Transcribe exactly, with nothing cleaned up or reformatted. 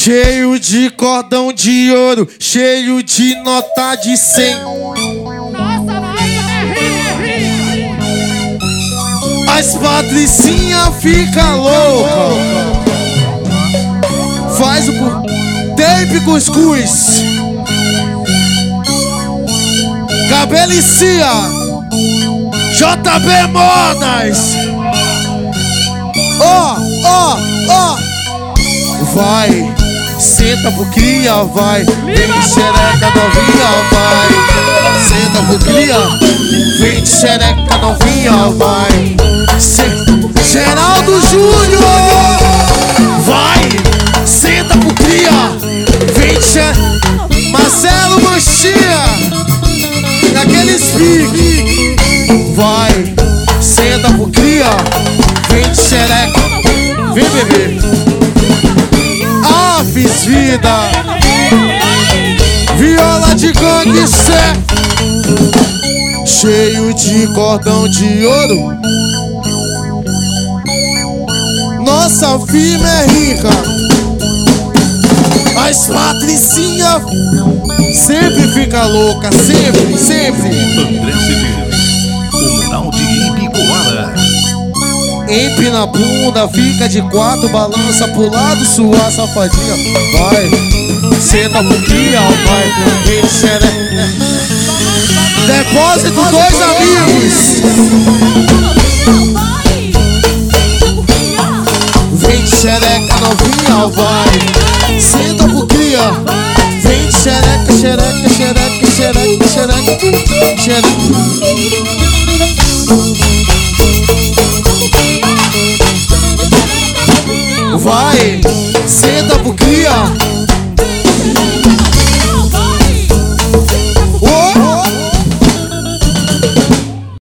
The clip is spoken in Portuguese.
Cheio de cordão de ouro, cheio de nota de cem. As patricinha fica louca. Faz o tape cuscuz. Cabelicia J B Modas. Ó, ó, ó. Vai, senta pro cria, vai. Vem de xereca novinha, vai. Senta pro cria, vem de xereca novinha, vai. Geraldo Júnior, vai, senta pro cria, vem de xereca. Marcelo Manchinha, naqueles pique, vai, senta pro cria, vem de xereca, vem bebê. Ah, fiz vida, viola de gangue, cé, cheio de cordão de ouro. Nossa firma é rica. As patricinha sempre fica louca, sempre, sempre. André Cedeiros, o mural de Ibicoara. Empina a bunda, fica de quatro, balança pro lado, sua safadinha. Vai, senta pro cria, vai. Vem xereca. Depósito dois amigos. Vem de xereca novinha, vai. Senta pro cria. Vem de xereca, xereca, xereca, xereca, xereca, xereca. Vai, senta pro cria.